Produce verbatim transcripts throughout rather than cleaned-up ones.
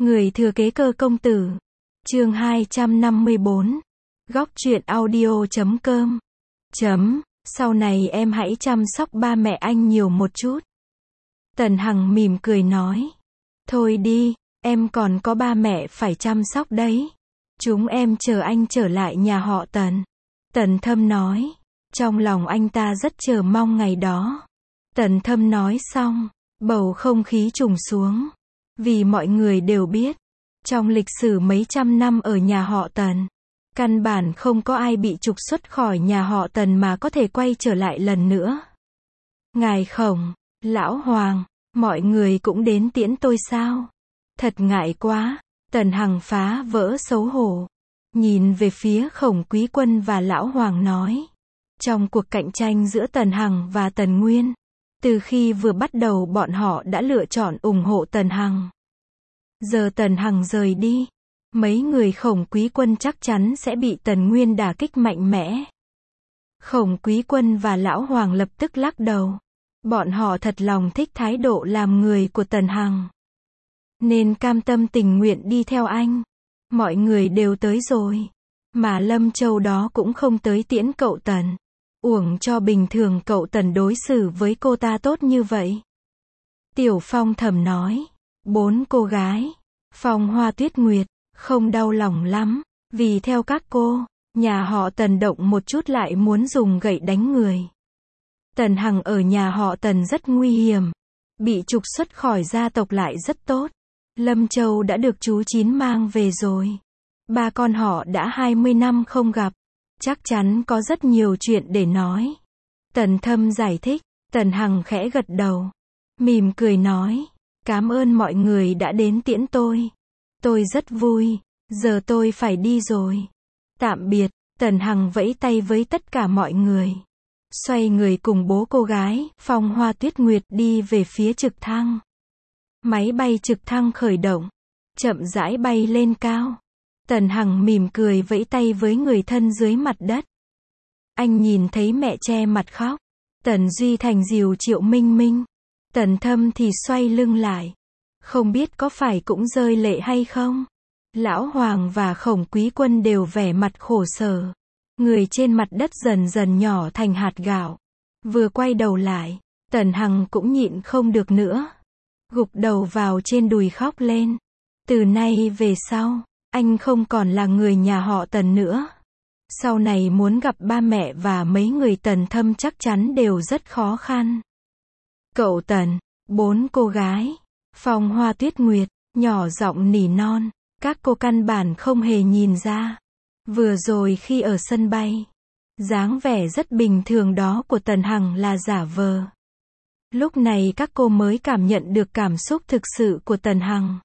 Người thừa kế cơ công tử. Chương hai trăm năm mươi bốn. Góc truyện audio chấm com. Chấm, sau này em hãy chăm sóc ba mẹ anh nhiều một chút. Tần Hằng mỉm cười nói. Thôi đi, em còn có ba mẹ phải chăm sóc đấy. Chúng em chờ anh trở lại nhà họ Tần. Tần Thâm nói. Trong lòng anh ta rất chờ mong ngày đó. Tần Thâm nói xong, bầu không khí trùng xuống. Vì mọi người đều biết, trong lịch sử mấy trăm năm ở nhà họ Tần, căn bản không có ai bị trục xuất khỏi nhà họ Tần mà có thể quay trở lại lần nữa. Ngài Khổng, Lão Hoàng, mọi người cũng đến tiễn tôi sao? Thật ngại quá. Tần Hằng phá vỡ xấu hổ, nhìn về phía Khổng Quý Quân và Lão Hoàng nói. Trong cuộc cạnh tranh giữa Tần Hằng và Tần Nguyên, từ khi vừa bắt đầu bọn họ đã lựa chọn ủng hộ Tần Hằng. Giờ Tần Hằng rời đi, mấy người Khổng Quý Quân chắc chắn sẽ bị Tần Nguyên đả kích mạnh mẽ. Khổng Quý Quân và Lão Hoàng lập tức lắc đầu. Bọn họ thật lòng thích thái độ làm người của Tần Hằng, nên cam tâm tình nguyện đi theo anh. Mọi người đều tới rồi, mà Lâm Châu đó cũng không tới tiễn cậu Tần. Uổng cho bình thường cậu Tần đối xử với cô ta tốt như vậy. Tiểu Phong thầm nói. Bốn cô gái, Phong Hoa Tuyết Nguyệt, không đau lòng lắm, vì theo các cô, nhà họ Tần động một chút lại muốn dùng gậy đánh người. Tần Hằng ở nhà họ Tần rất nguy hiểm, bị trục xuất khỏi gia tộc lại rất tốt. Lâm Châu đã được chú Chín mang về rồi. Ba con họ đã hai mươi năm không gặp, chắc chắn có rất nhiều chuyện để nói. Tần Thâm giải thích. Tần Hằng khẽ gật đầu, mỉm cười nói. Cảm ơn mọi người đã đến tiễn tôi. Tôi rất vui, giờ tôi phải đi rồi. Tạm biệt. Tần Hằng vẫy tay với tất cả mọi người. Xoay người cùng bố cô gái, Phong Hoa Tuyết Nguyệt đi về phía trực thăng. Máy bay trực thăng khởi động, chậm rãi bay lên cao. Tần Hằng mỉm cười vẫy tay với người thân dưới mặt đất. Anh nhìn thấy mẹ che mặt khóc. Tần Duy Thành dìu Triệu Minh Minh. Tần Thâm thì xoay lưng lại. Không biết có phải cũng rơi lệ hay không? Lão Hoàng và Khổng Quý Quân đều vẻ mặt khổ sở. Người trên mặt đất dần dần nhỏ thành hạt gạo. Vừa quay đầu lại, Tần Hằng cũng nhịn không được nữa. Gục đầu vào trên đùi khóc lên. Từ nay về sau, anh không còn là người nhà họ Tần nữa. Sau này muốn gặp ba mẹ và mấy người Tần Thâm chắc chắn đều rất khó khăn. Cậu Tần, bốn cô gái, Phong Hoa Tuyết Nguyệt, nhỏ giọng nỉ non, các cô căn bản không hề nhìn ra. Vừa rồi khi ở sân bay, dáng vẻ rất bình thường đó của Tần Hằng là giả vờ. Lúc này các cô mới cảm nhận được cảm xúc thực sự của Tần Hằng,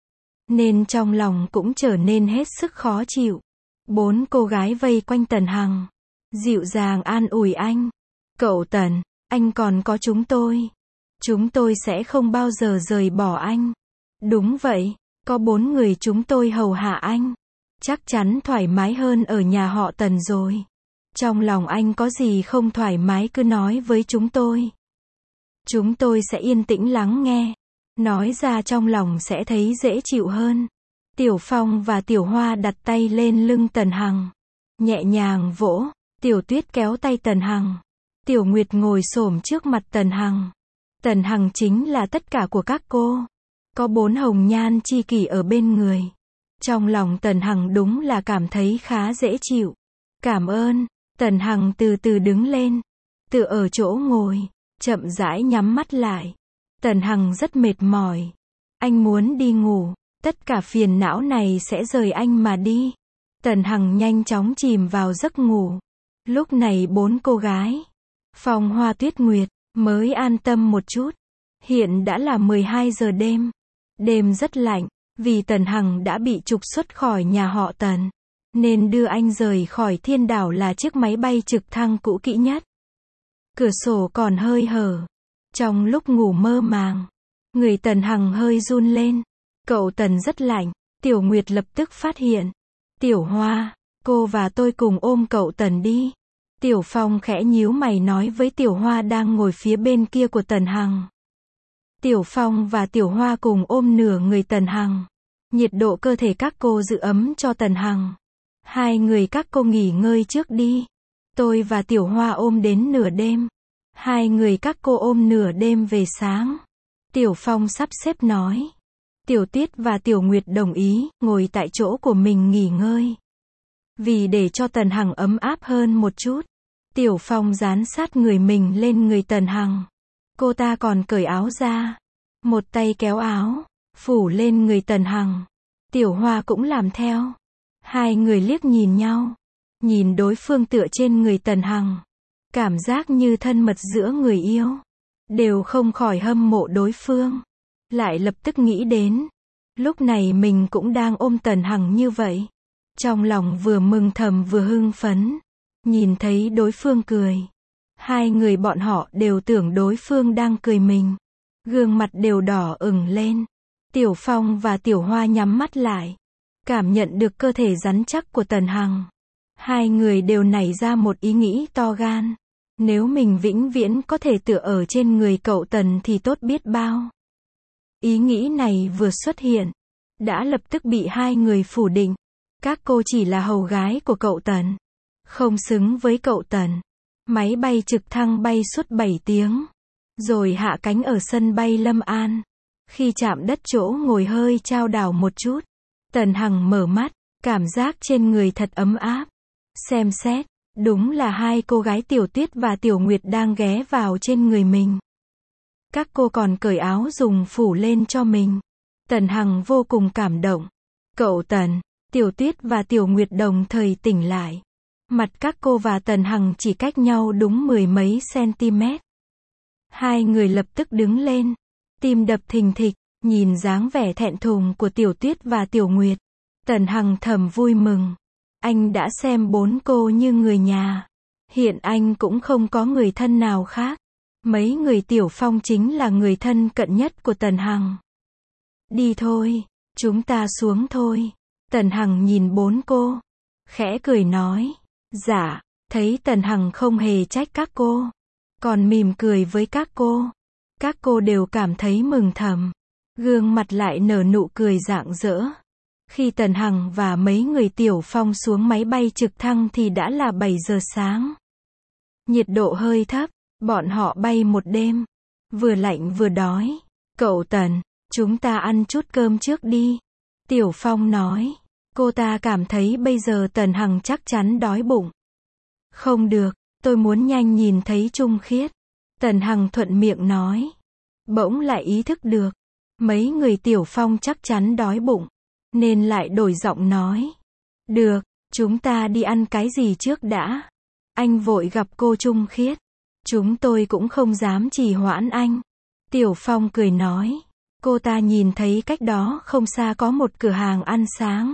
nên trong lòng cũng trở nên hết sức khó chịu. Bốn cô gái vây quanh Tần Hằng, dịu dàng an ủi anh. Cậu Tần, anh còn có chúng tôi. Chúng tôi sẽ không bao giờ rời bỏ anh. Đúng vậy, có bốn người chúng tôi hầu hạ anh. Chắc chắn thoải mái hơn ở nhà họ Tần rồi. Trong lòng anh có gì không thoải mái cứ nói với chúng tôi. Chúng tôi sẽ yên tĩnh lắng nghe. Nói ra trong lòng sẽ thấy dễ chịu hơn. Tiểu Phong và Tiểu Hoa đặt tay lên lưng Tần Hằng, nhẹ nhàng vỗ. Tiểu Tuyết kéo tay Tần Hằng. Tiểu Nguyệt ngồi xổm trước mặt Tần Hằng. Tần Hằng chính là tất cả của các cô. Có bốn hồng nhan chi kỷ ở bên người. Trong lòng Tần Hằng đúng là cảm thấy khá dễ chịu. Cảm ơn. Tần Hằng từ từ đứng lên, tựa ở chỗ ngồi, chậm rãi nhắm mắt lại. Tần Hằng rất mệt mỏi. Anh muốn đi ngủ. Tất cả phiền não này sẽ rời anh mà đi. Tần Hằng nhanh chóng chìm vào giấc ngủ. Lúc này bốn cô gái, Phong Hoa Tuyết Nguyệt, mới an tâm một chút. Hiện đã là mười hai giờ đêm. Đêm rất lạnh, vì Tần Hằng đã bị trục xuất khỏi nhà họ Tần, nên đưa anh rời khỏi Thiên Đảo là chiếc máy bay trực thăng cũ kỹ nhất. Cửa sổ còn hơi hở. Trong lúc ngủ mơ màng, người Tần Hằng hơi run lên. Cậu Tần rất lạnh. Tiểu Nguyệt lập tức phát hiện. Tiểu Hoa, cô và tôi cùng ôm cậu Tần đi. Tiểu Phong khẽ nhíu mày nói với Tiểu Hoa đang ngồi phía bên kia của Tần Hằng. Tiểu Phong và Tiểu Hoa cùng ôm nửa người Tần Hằng. Nhiệt độ cơ thể các cô giữ ấm cho Tần Hằng. Hai người các cô nghỉ ngơi trước đi. Tôi và Tiểu Hoa ôm đến nửa đêm. Hai người các cô ôm nửa đêm về sáng. Tiểu Phong sắp xếp nói. Tiểu Tiết và Tiểu Nguyệt đồng ý, ngồi tại chỗ của mình nghỉ ngơi. Vì để cho Tần Hằng ấm áp hơn một chút, Tiểu Phong dán sát người mình lên người Tần Hằng. Cô ta còn cởi áo ra. Một tay kéo áo, phủ lên người Tần Hằng. Tiểu Hoa cũng làm theo. Hai người liếc nhìn nhau. Nhìn đối phương tựa trên người Tần Hằng. Cảm giác như thân mật giữa người yêu. Đều không khỏi hâm mộ đối phương. Lại lập tức nghĩ đến. Lúc này mình cũng đang ôm Tần Hằng như vậy. Trong lòng vừa mừng thầm vừa hưng phấn. Nhìn thấy đối phương cười. Hai người bọn họ đều tưởng đối phương đang cười mình. Gương mặt đều đỏ ửng lên. Tiểu Phong và Tiểu Hoa nhắm mắt lại. Cảm nhận được cơ thể rắn chắc của Tần Hằng. Hai người đều nảy ra một ý nghĩ to gan. Nếu mình vĩnh viễn có thể tựa ở trên người cậu Tần thì tốt biết bao. Ý nghĩ này vừa xuất hiện, đã lập tức bị hai người phủ định. Các cô chỉ là hầu gái của cậu Tần. Không xứng với cậu Tần. Máy bay trực thăng bay suốt bảy tiếng. Rồi hạ cánh ở sân bay Lâm An. Khi chạm đất chỗ ngồi hơi chao đảo một chút. Tần Hằng mở mắt, cảm giác trên người thật ấm áp. Xem xét, đúng là hai cô gái Tiểu Tiết và Tiểu Nguyệt đang ghé vào trên người mình. Các cô còn cởi áo dùng phủ lên cho mình. Tần Hằng vô cùng cảm động. Cậu Tần, Tiểu Tiết và Tiểu Nguyệt đồng thời tỉnh lại. Mặt các cô và Tần Hằng chỉ cách nhau đúng mười mấy cm. Hai người lập tức đứng lên. Tim đập thình thịch, nhìn dáng vẻ thẹn thùng của Tiểu Tiết và Tiểu Nguyệt. Tần Hằng thầm vui mừng. Anh đã xem bốn cô như người nhà. Hiện anh cũng không có người thân nào khác. Mấy người Tiểu Phong chính là người thân cận nhất của Tần Hằng. Đi thôi, chúng ta xuống thôi. Tần Hằng nhìn bốn cô. Khẽ cười nói. Dạ, thấy Tần Hằng không hề trách các cô. Còn mỉm cười với các cô. Các cô đều cảm thấy mừng thầm. Gương mặt lại nở nụ cười rạng rỡ. Khi Tần Hằng và mấy người Tiểu Phong xuống máy bay trực thăng thì đã là bảy giờ sáng. Nhiệt độ hơi thấp, bọn họ bay một đêm. Vừa lạnh vừa đói. Cậu Tần, chúng ta ăn chút cơm trước đi. Tiểu Phong nói. Cô ta cảm thấy bây giờ Tần Hằng chắc chắn đói bụng. Không được, tôi muốn nhanh nhìn thấy Trung Khiết. Tần Hằng thuận miệng nói. Bỗng lại ý thức được. Mấy người Tiểu Phong chắc chắn đói bụng. Nên lại đổi giọng nói. Được, chúng ta đi ăn cái gì trước đã. Anh vội gặp cô Trung Khiết. Chúng tôi cũng không dám trì hoãn anh. Tiểu Phong cười nói. Cô ta nhìn thấy cách đó không xa có một cửa hàng ăn sáng.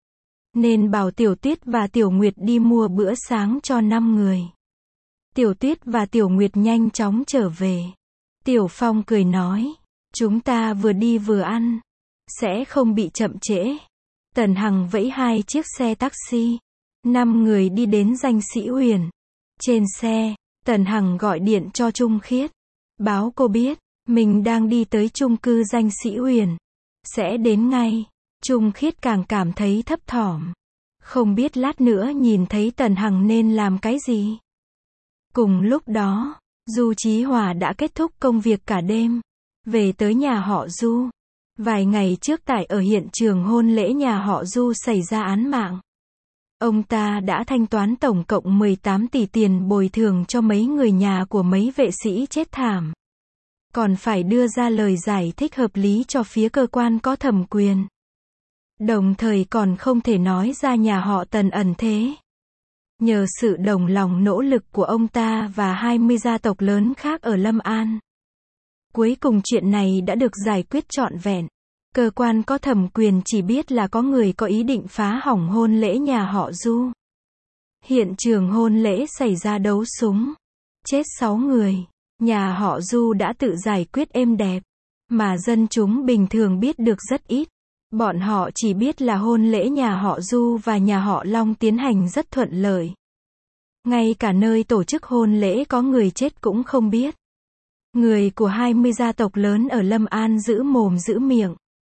Nên bảo Tiểu Tiết và Tiểu Nguyệt đi mua bữa sáng cho năm người. Tiểu Tiết và Tiểu Nguyệt nhanh chóng trở về. Tiểu Phong cười nói. Chúng ta vừa đi vừa ăn. Sẽ không bị chậm trễ. Tần Hằng vẫy hai chiếc xe taxi. Năm người đi đến Danh Sĩ Huyền. Trên xe, Tần Hằng gọi điện cho Trung Khiết. Báo cô biết, mình đang đi tới chung cư Danh Sĩ Huyền. Sẽ đến ngay. Trung Khiết càng cảm thấy thấp thỏm. Không biết lát nữa nhìn thấy Tần Hằng nên làm cái gì. Cùng lúc đó, Du Chí Hòa đã kết thúc công việc cả đêm. Về tới nhà họ Du. Vài ngày trước tại ở hiện trường hôn lễ nhà họ Du xảy ra án mạng. Ông ta đã thanh toán tổng cộng mười tám tỷ tiền bồi thường cho mấy người nhà của mấy vệ sĩ chết thảm. Còn phải đưa ra lời giải thích hợp lý cho phía cơ quan có thẩm quyền. Đồng thời còn không thể nói ra nhà họ Tần ẩn thế. Nhờ sự đồng lòng nỗ lực của ông ta và hai mươi gia tộc lớn khác ở Lâm An. Cuối cùng chuyện này đã được giải quyết trọn vẹn. Cơ quan có thẩm quyền chỉ biết là có người có ý định phá hỏng hôn lễ nhà họ Du. Hiện trường hôn lễ xảy ra đấu súng. Chết sáu người. Nhà họ Du đã tự giải quyết êm đẹp. Mà dân chúng bình thường biết được rất ít. Bọn họ chỉ biết là hôn lễ nhà họ Du và nhà họ Long tiến hành rất thuận lợi. Ngay cả nơi tổ chức hôn lễ có người chết cũng không biết. Người của hai mươi gia tộc lớn ở Lâm An giữ mồm giữ miệng.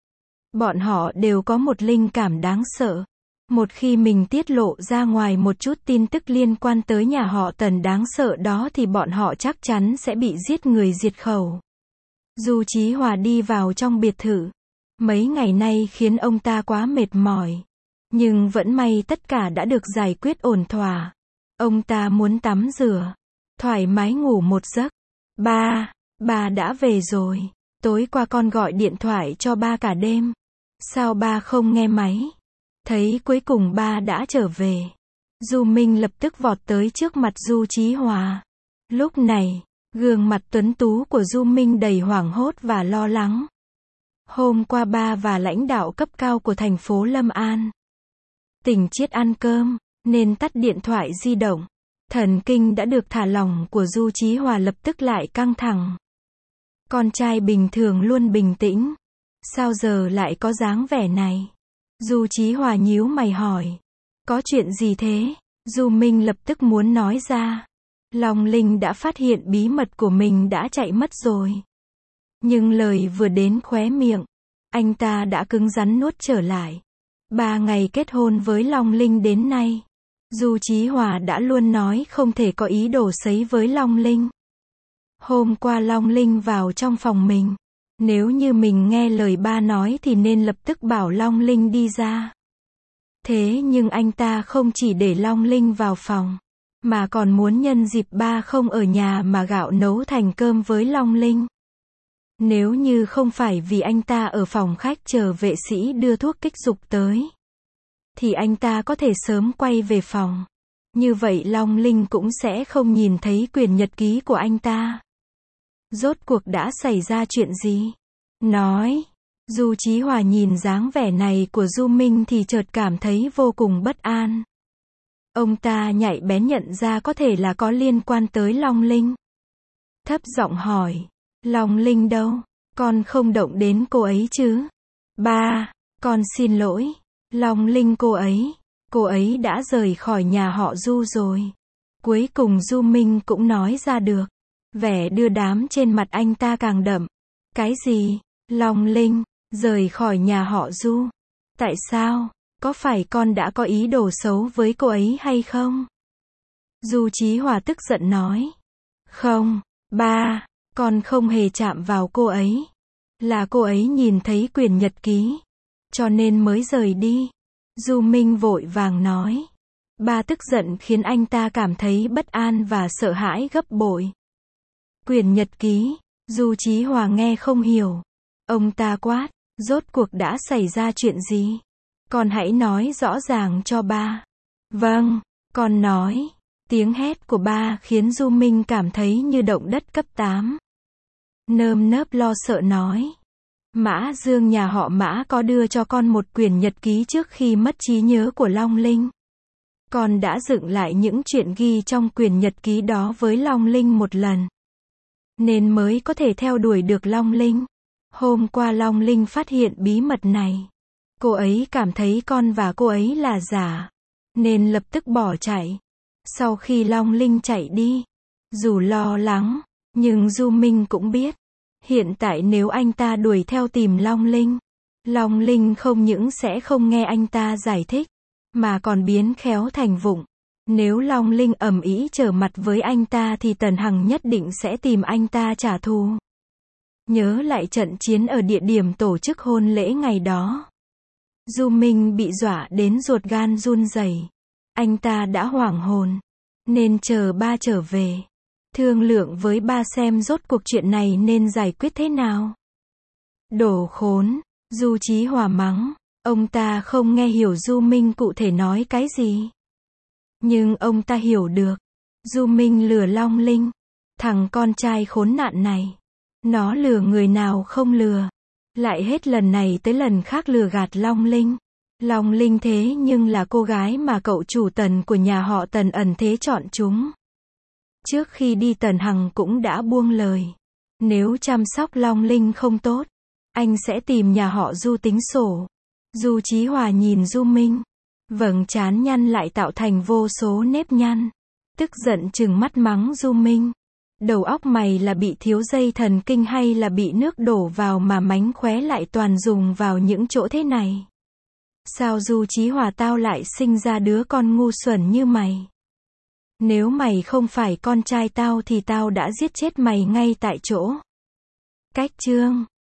Bọn họ đều có một linh cảm đáng sợ. Một khi mình tiết lộ ra ngoài một chút tin tức liên quan tới nhà họ Tần đáng sợ đó thì bọn họ chắc chắn sẽ bị giết người diệt khẩu. Du Chí Hòa đi vào trong biệt thự. Mấy ngày nay khiến ông ta quá mệt mỏi. Nhưng vẫn may tất cả đã được giải quyết ổn thỏa. Ông ta muốn tắm rửa, thoải mái ngủ một giấc. Ba, ba đã về rồi. Tối qua con gọi điện thoại cho ba cả đêm. Sao ba không nghe máy? Thấy cuối cùng ba đã trở về. Du Minh lập tức vọt tới trước mặt Du Chí Hòa. Lúc này, gương mặt tuấn tú của Du Minh đầy hoảng hốt và lo lắng. Hôm qua ba và lãnh đạo cấp cao của thành phố Lâm An Tỉnh Chiết ăn cơm, nên tắt điện thoại di động. Thần kinh đã được thả lỏng của Du Chí Hòa lập tức lại căng thẳng. Con trai bình thường luôn bình tĩnh. Sao giờ lại có dáng vẻ này? Du Chí Hòa nhíu mày hỏi. Có chuyện gì thế? Du Minh lập tức muốn nói ra. Long Linh đã phát hiện bí mật của mình đã chạy mất rồi. Nhưng lời vừa đến khóe miệng, anh ta đã cứng rắn nuốt trở lại. Ba ngày kết hôn với Long Linh đến nay, Du Chí Hòa đã luôn nói không thể có ý đồ sấy với Long Linh. Hôm qua Long Linh vào trong phòng mình. Nếu như mình nghe lời ba nói thì nên lập tức bảo Long Linh đi ra. Thế nhưng anh ta không chỉ để Long Linh vào phòng, mà còn muốn nhân dịp ba không ở nhà mà gạo nấu thành cơm với Long Linh. Nếu như không phải vì anh ta ở phòng khách chờ vệ sĩ đưa thuốc kích dục tới, thì anh ta có thể sớm quay về phòng. Như vậy Long Linh cũng sẽ không nhìn thấy quyển nhật ký của anh ta. Rốt cuộc đã xảy ra chuyện gì? Nói. Du Chí Hòa nhìn dáng vẻ này của Du Minh thì chợt cảm thấy vô cùng bất an. Ông ta nhạy bén nhận ra có thể là có liên quan tới Long Linh. Thấp giọng hỏi. Long Linh đâu? Con không động đến cô ấy chứ? Ba, con xin lỗi. Long Linh cô ấy. Cô ấy đã rời khỏi nhà họ Du rồi. Cuối cùng Du Minh cũng nói ra được. Vẻ đưa đám trên mặt anh ta càng đậm. Cái gì? Long Linh, rời khỏi nhà họ Du. Tại sao? Có phải con đã có ý đồ xấu với cô ấy hay không? Du Chí Hòa tức giận nói. Không, ba, con không hề chạm vào cô ấy. Là cô ấy nhìn thấy quyển nhật ký, cho nên mới rời đi. Du Minh vội vàng nói. Ba tức giận khiến anh ta cảm thấy bất an và sợ hãi gấp bội. Quyển nhật ký, Du Chí Hòa nghe không hiểu. Ông ta quát, rốt cuộc đã xảy ra chuyện gì? Con hãy nói rõ ràng cho ba. Vâng, con nói. Tiếng hét của ba khiến Du Minh cảm thấy như động đất cấp tám. Nơm nớp lo sợ nói. Mã Dương nhà họ Mã có đưa cho con một quyển nhật ký trước khi mất trí nhớ của Long Linh. Con đã dựng lại những chuyện ghi trong quyển nhật ký đó với Long Linh một lần, nên mới có thể theo đuổi được Long Linh. Hôm qua Long Linh phát hiện bí mật này. Cô ấy cảm thấy con và cô ấy là giả, nên lập tức bỏ chạy. Sau khi Long Linh chạy đi, dù lo lắng, nhưng Du Minh cũng biết, hiện tại nếu anh ta đuổi theo tìm Long Linh, Long Linh không những sẽ không nghe anh ta giải thích, mà còn biến khéo thành vụng. Nếu Long Linh ầm ĩ trở mặt với anh ta thì Tần Hằng nhất định sẽ tìm anh ta trả thù. Nhớ lại trận chiến ở địa điểm tổ chức hôn lễ ngày đó. Du Minh bị dọa đến ruột gan run rẩy. Anh ta đã hoảng hồn, nên chờ ba trở về, thương lượng với ba xem rốt cuộc chuyện này nên giải quyết thế nào. Đồ khốn, Du Chí Hòa mắng. Ông ta không nghe hiểu Du Minh cụ thể nói cái gì. Nhưng ông ta hiểu được. Du Minh lừa Long Linh. Thằng con trai khốn nạn này. Nó lừa người nào không lừa. Lại hết lần này tới lần khác lừa gạt Long Linh. Long Linh thế nhưng là cô gái mà cậu chủ Tần của nhà họ Tần ẩn thế chọn chúng. Trước khi đi Tần Hằng cũng đã buông lời. Nếu chăm sóc Long Linh không tốt, anh sẽ tìm nhà họ Du tính sổ. Du Chí Hòa nhìn Du Minh. Vầng trán nhăn lại tạo thành vô số nếp nhăn. Tức giận trừng mắt mắng Du Minh. Đầu óc mày là bị thiếu dây thần kinh hay là bị nước đổ vào mà mánh khóe lại toàn dùng vào những chỗ thế này? Sao Du Chí Hòa tao lại sinh ra đứa con ngu xuẩn như mày? Nếu mày không phải con trai tao thì tao đã giết chết mày ngay tại chỗ. Cách chương